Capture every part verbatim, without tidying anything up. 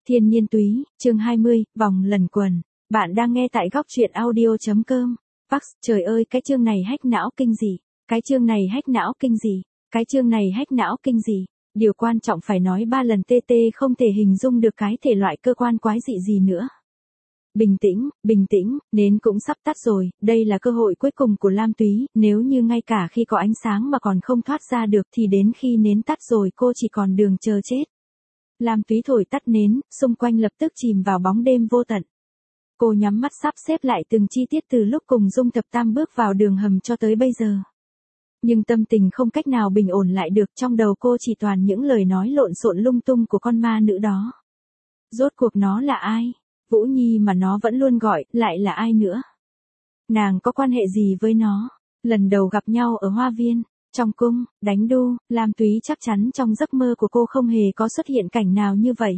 Thiên Nhiên Túy, chương hai mươi, vòng lần quần. Bạn đang nghe tại góc truyện audio.com. Pax, trời ơi cái chương này hack não kinh gì. Cái chương này hack não kinh gì. Cái chương này hack não kinh gì. Điều quan trọng phải nói ba lần tê tê không thể hình dung được cái thể loại cơ quan quái dị gì nữa. Bình tĩnh, bình tĩnh, nến cũng sắp tắt rồi, đây là cơ hội cuối cùng của Lam Túy, nếu như ngay cả khi có ánh sáng mà còn không thoát ra được thì đến khi nến tắt rồi cô chỉ còn đường chờ chết. Lam Túy thổi tắt nến, xung quanh lập tức chìm vào bóng đêm vô tận. Cô nhắm mắt sắp xếp lại từng chi tiết từ lúc cùng Dung Thập Tam bước vào đường hầm cho tới bây giờ. Nhưng tâm tình không cách nào bình ổn lại được, trong đầu cô chỉ toàn những lời nói lộn xộn lung tung của con ma nữ đó. Rốt cuộc nó là ai? Vũ Nhi mà nó vẫn luôn gọi, lại là ai nữa? Nàng có quan hệ gì với nó? Lần đầu gặp nhau ở hoa viên, trong cung, đánh đu, Lam Túy chắc chắn trong giấc mơ của cô không hề có xuất hiện cảnh nào như vậy.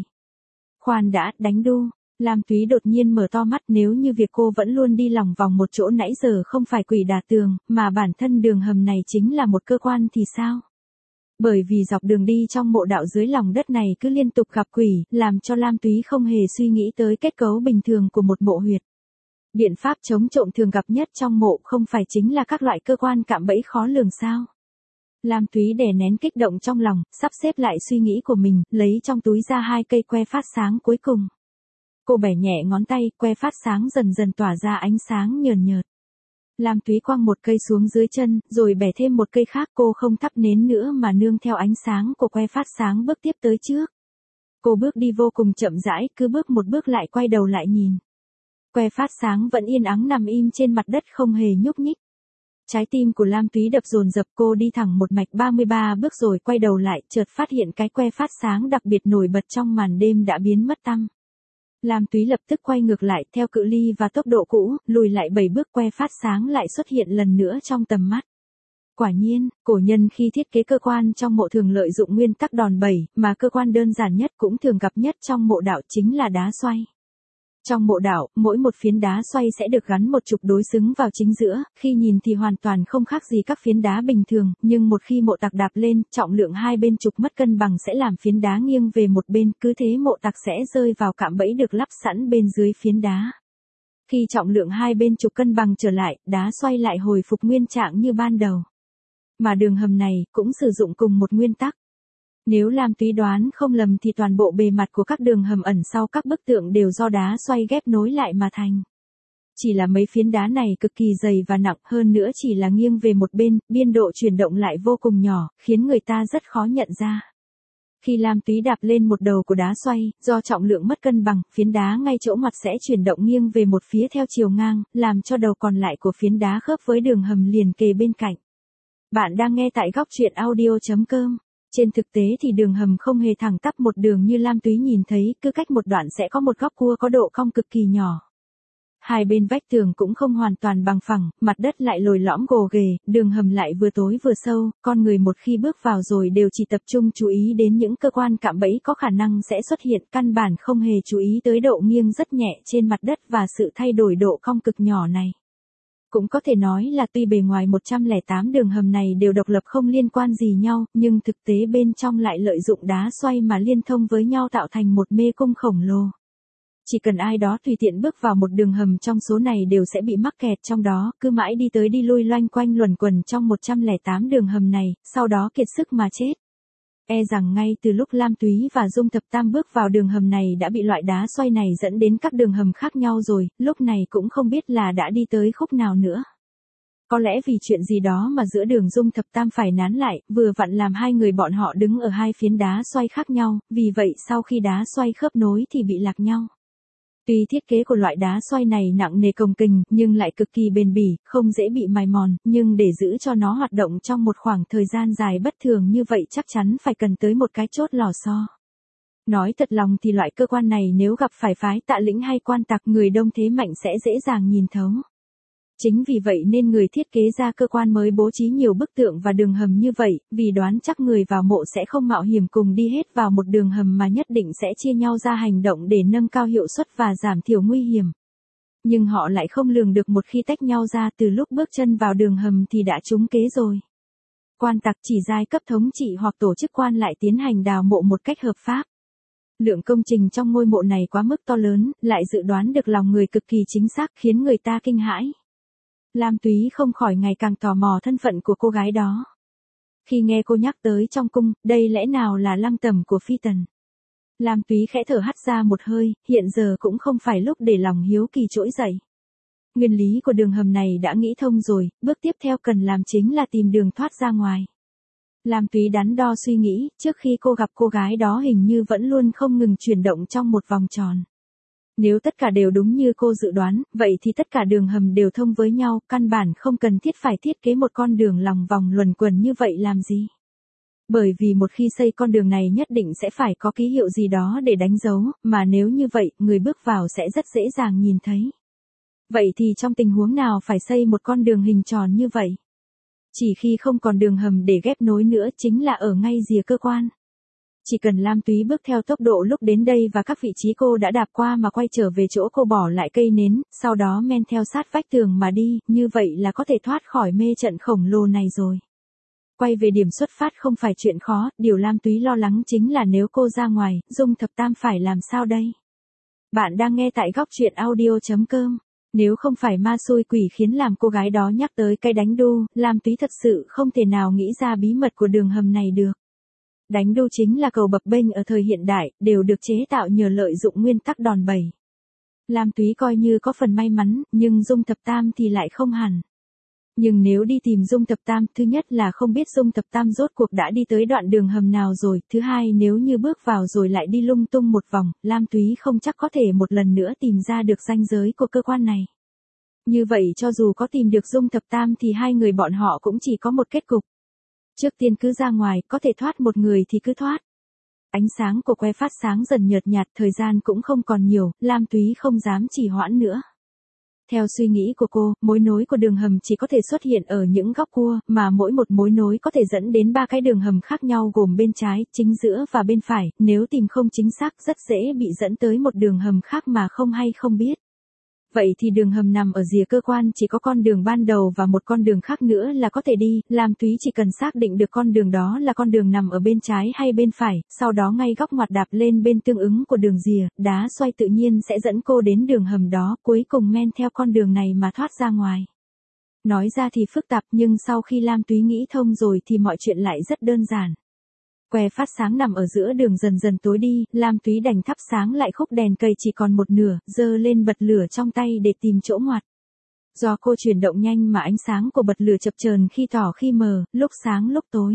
Khoan đã, đánh đu. Lam Túy đột nhiên mở to mắt, nếu như việc cô vẫn luôn đi lòng vòng một chỗ nãy giờ không phải quỷ đả tường, mà bản thân đường hầm này chính là một cơ quan thì sao? Bởi vì dọc đường đi trong mộ đạo dưới lòng đất này cứ liên tục gặp quỷ, làm cho Lam Túy không hề suy nghĩ tới kết cấu bình thường của một mộ huyệt. Biện pháp chống trộm thường gặp nhất trong mộ không phải chính là các loại cơ quan cạm bẫy khó lường sao? Lam Túy đè nén kích động trong lòng, sắp xếp lại suy nghĩ của mình, lấy trong túi ra hai cây que phát sáng cuối cùng. Cô bẻ nhẹ ngón tay, que phát sáng dần dần tỏa ra ánh sáng nhờn nhợt. Lam Túy quăng một cây xuống dưới chân, rồi bẻ thêm một cây khác, cô không thắp nến nữa mà nương theo ánh sáng của que phát sáng bước tiếp tới trước. Cô bước đi vô cùng chậm rãi, cứ bước một bước lại quay đầu lại nhìn. Que phát sáng vẫn yên ắng nằm im trên mặt đất không hề nhúc nhích. Trái tim của Lam Túy đập dồn dập, cô đi thẳng một mạch ba mươi ba bước rồi quay đầu lại, chợt phát hiện cái que phát sáng đặc biệt nổi bật trong màn đêm đã biến mất tăm. Lam Túy lập tức quay ngược lại, theo cự ly và tốc độ cũ, lùi lại bảy bước, que phát sáng lại xuất hiện lần nữa trong tầm mắt. Quả nhiên, cổ nhân khi thiết kế cơ quan trong mộ thường lợi dụng nguyên tắc đòn bẩy, mà cơ quan đơn giản nhất cũng thường gặp nhất trong mộ đạo chính là đá xoay. Trong mộ đạo, mỗi một phiến đá xoay sẽ được gắn một trục đối xứng vào chính giữa, khi nhìn thì hoàn toàn không khác gì các phiến đá bình thường, nhưng một khi mộ tặc đạp lên, trọng lượng hai bên trục mất cân bằng sẽ làm phiến đá nghiêng về một bên, cứ thế mộ tặc sẽ rơi vào cạm bẫy được lắp sẵn bên dưới phiến đá. Khi trọng lượng hai bên trục cân bằng trở lại, đá xoay lại hồi phục nguyên trạng như ban đầu. Mà đường hầm này cũng sử dụng cùng một nguyên tắc. Nếu Lam Túy đoán không lầm thì toàn bộ bề mặt của các đường hầm ẩn sau các bức tượng đều do đá xoay ghép nối lại mà thành. Chỉ là mấy phiến đá này cực kỳ dày và nặng, hơn nữa chỉ là nghiêng về một bên, biên độ chuyển động lại vô cùng nhỏ, khiến người ta rất khó nhận ra. Khi Lam Túy đạp lên một đầu của đá xoay, do trọng lượng mất cân bằng, phiến đá ngay chỗ mặt sẽ chuyển động nghiêng về một phía theo chiều ngang, làm cho đầu còn lại của phiến đá khớp với đường hầm liền kề bên cạnh. Bạn đang nghe tại góc truyện audio.com. Trên thực tế thì đường hầm không hề thẳng tắp một đường như Lam Túy nhìn thấy, cứ cách một đoạn sẽ có một góc cua có độ cong cực kỳ nhỏ. Hai bên vách tường cũng không hoàn toàn bằng phẳng, mặt đất lại lồi lõm gồ ghề, đường hầm lại vừa tối vừa sâu, con người một khi bước vào rồi đều chỉ tập trung chú ý đến những cơ quan cạm bẫy có khả năng sẽ xuất hiện, căn bản không hề chú ý tới độ nghiêng rất nhẹ trên mặt đất và sự thay đổi độ cong cực nhỏ này. Cũng có thể nói là tuy bề ngoài một trăm lẻ tám đường hầm này đều độc lập không liên quan gì nhau, nhưng thực tế bên trong lại lợi dụng đá xoay mà liên thông với nhau tạo thành một mê cung khổng lồ. Chỉ cần ai đó tùy tiện bước vào một đường hầm trong số này đều sẽ bị mắc kẹt trong đó, cứ mãi đi tới đi lui loanh quanh luẩn quẩn trong một trăm lẻ tám đường hầm này, sau đó kiệt sức mà chết. E rằng ngay từ lúc Lam Túy và Dung Thập Tam bước vào đường hầm này đã bị loại đá xoay này dẫn đến các đường hầm khác nhau rồi, lúc này cũng không biết là đã đi tới khúc nào nữa. Có lẽ vì chuyện gì đó mà giữa đường Dung Thập Tam phải nán lại, vừa vặn làm hai người bọn họ đứng ở hai phiến đá xoay khác nhau, vì vậy sau khi đá xoay khớp nối thì bị lạc nhau. Tuy thiết kế của loại đá xoay này nặng nề cồng kềnh, nhưng lại cực kỳ bền bỉ, không dễ bị mài mòn, nhưng để giữ cho nó hoạt động trong một khoảng thời gian dài bất thường như vậy chắc chắn phải cần tới một cái chốt lò xo. Nói thật lòng thì loại cơ quan này nếu gặp phải phái Tạ Lĩnh hay quan tặc, người đông thế mạnh sẽ dễ dàng nhìn thấu. Chính vì vậy nên người thiết kế ra cơ quan mới bố trí nhiều bức tượng và đường hầm như vậy, vì đoán chắc người vào mộ sẽ không mạo hiểm cùng đi hết vào một đường hầm mà nhất định sẽ chia nhau ra hành động để nâng cao hiệu suất và giảm thiểu nguy hiểm. Nhưng họ lại không lường được một khi tách nhau ra từ lúc bước chân vào đường hầm thì đã trúng kế rồi. Quan tặc chỉ giai cấp thống trị hoặc tổ chức quan lại tiến hành đào mộ một cách hợp pháp. Lượng công trình trong ngôi mộ này quá mức to lớn, lại dự đoán được lòng người cực kỳ chính xác khiến người ta kinh hãi. Lam Túy không khỏi ngày càng tò mò thân phận của cô gái đó. Khi nghe cô nhắc tới trong cung, đây lẽ nào là lăng tẩm của phi tần. Lam Túy khẽ thở hắt ra một hơi, hiện giờ cũng không phải lúc để lòng hiếu kỳ trỗi dậy. Nguyên lý của đường hầm này đã nghĩ thông rồi, bước tiếp theo cần làm chính là tìm đường thoát ra ngoài. Lam Túy đắn đo suy nghĩ, trước khi cô gặp cô gái đó hình như vẫn luôn không ngừng chuyển động trong một vòng tròn. Nếu tất cả đều đúng như cô dự đoán, vậy thì tất cả đường hầm đều thông với nhau, căn bản không cần thiết phải thiết kế một con đường lòng vòng luẩn quẩn như vậy làm gì. Bởi vì một khi xây con đường này nhất định sẽ phải có ký hiệu gì đó để đánh dấu, mà nếu như vậy, người bước vào sẽ rất dễ dàng nhìn thấy. Vậy thì trong tình huống nào phải xây một con đường hình tròn như vậy? Chỉ khi không còn đường hầm để ghép nối nữa chính là ở ngay rìa cơ quan. Chỉ cần Lam Túy bước theo tốc độ lúc đến đây và các vị trí cô đã đạp qua mà quay trở về chỗ cô bỏ lại cây nến, sau đó men theo sát vách tường mà đi, như vậy là có thể thoát khỏi mê trận khổng lồ này rồi. Quay về điểm xuất phát không phải chuyện khó, điều Lam Túy lo lắng chính là nếu cô ra ngoài, Dung Thập Tam phải làm sao đây? Bạn đang nghe tại góc truyện audio chấm com. Nếu không phải ma xui quỷ khiến làm cô gái đó nhắc tới cái đánh đu, Lam Túy thật sự không thể nào nghĩ ra bí mật của đường hầm này được. Đánh đu chính là cầu bập bênh ở thời hiện đại, đều được chế tạo nhờ lợi dụng nguyên tắc đòn bẩy. Lam Túy coi như có phần may mắn, nhưng Dung Thập Tam thì lại không hẳn. Nhưng nếu đi tìm Dung Thập Tam, thứ nhất là không biết Dung Thập Tam rốt cuộc đã đi tới đoạn đường hầm nào rồi, thứ hai nếu như bước vào rồi lại đi lung tung một vòng, Lam Túy không chắc có thể một lần nữa tìm ra được ranh giới của cơ quan này. Như vậy cho dù có tìm được Dung Thập Tam thì hai người bọn họ cũng chỉ có một kết cục. Trước tiên cứ ra ngoài, có thể thoát một người thì cứ thoát. Ánh sáng của que phát sáng dần nhợt nhạt, thời gian cũng không còn nhiều, Lam Túy không dám trì hoãn nữa. Theo suy nghĩ của cô, mối nối của đường hầm chỉ có thể xuất hiện ở những góc cua, mà mỗi một mối nối có thể dẫn đến ba cái đường hầm khác nhau gồm bên trái, chính giữa và bên phải, nếu tìm không chính xác rất dễ bị dẫn tới một đường hầm khác mà không hay không biết. Vậy thì đường hầm nằm ở rìa cơ quan chỉ có con đường ban đầu và một con đường khác nữa là có thể đi, Lam Túy chỉ cần xác định được con đường đó là con đường nằm ở bên trái hay bên phải, sau đó ngay góc ngoặt đạp lên bên tương ứng của đường rìa, đá xoay tự nhiên sẽ dẫn cô đến đường hầm đó, cuối cùng men theo con đường này mà thoát ra ngoài. Nói ra thì phức tạp nhưng sau khi Lam Túy nghĩ thông rồi thì mọi chuyện lại rất đơn giản. Que phát sáng nằm ở giữa đường dần dần tối đi, Lam Túy đành thắp sáng lại khúc đèn cây chỉ còn một nửa, giơ lên bật lửa trong tay để tìm chỗ ngoặt. Do cô chuyển động nhanh mà ánh sáng của bật lửa chập chờn khi tỏ khi mờ, lúc sáng lúc tối.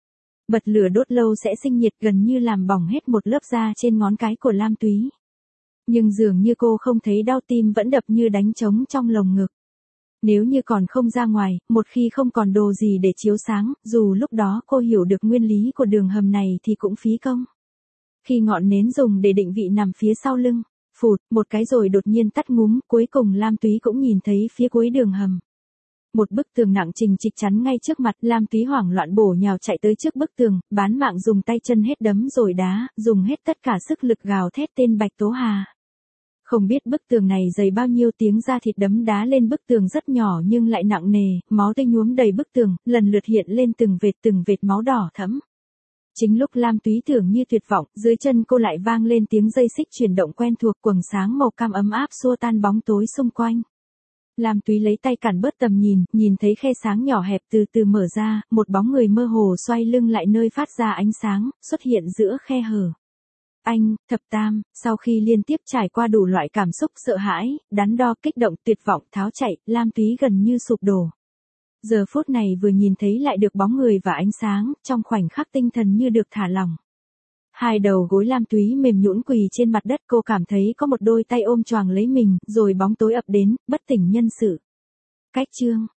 Bật lửa đốt lâu sẽ sinh nhiệt gần như làm bỏng hết một lớp da trên ngón cái của Lam Túy. Nhưng dường như cô không thấy đau, tim vẫn đập như đánh trống trong lồng ngực. Nếu như còn không ra ngoài, một khi không còn đồ gì để chiếu sáng, dù lúc đó cô hiểu được nguyên lý của đường hầm này thì cũng phí công. Khi ngọn nến dùng để định vị nằm phía sau lưng, phụt, một cái rồi đột nhiên tắt ngúm, cuối cùng Lam Túy cũng nhìn thấy phía cuối đường hầm. Một bức tường nặng trình trịch chắn ngay trước mặt, Lam Túy hoảng loạn bổ nhào chạy tới trước bức tường, bán mạng dùng tay chân hết đấm rồi đá, dùng hết tất cả sức lực gào thét tên Bạch Tố Hà. Không biết bức tường này dày bao nhiêu tiếng da thịt đấm đá lên bức tường rất nhỏ nhưng lại nặng nề, máu tươi nhuốm đầy bức tường, lần lượt hiện lên từng vệt từng vệt máu đỏ thẫm. Chính lúc Lam Túy tưởng như tuyệt vọng, dưới chân cô lại vang lên tiếng dây xích chuyển động quen thuộc, quầng sáng màu cam ấm áp xua tan bóng tối xung quanh. Lam Túy lấy tay cản bớt tầm nhìn, nhìn thấy khe sáng nhỏ hẹp từ từ mở ra, một bóng người mơ hồ xoay lưng lại nơi phát ra ánh sáng, xuất hiện giữa khe hở. Anh, Thập Tam, sau khi liên tiếp trải qua đủ loại cảm xúc sợ hãi, đắn đo, kích động, tuyệt vọng, tháo chạy, Lam Túy gần như sụp đổ. Giờ phút này vừa nhìn thấy lại được bóng người và ánh sáng, trong khoảnh khắc tinh thần như được thả lỏng. Hai đầu gối Lam Túy mềm nhũn quỳ trên mặt đất, cô cảm thấy có một đôi tay ôm choàng lấy mình, rồi bóng tối ập đến, bất tỉnh nhân sự. Cách chương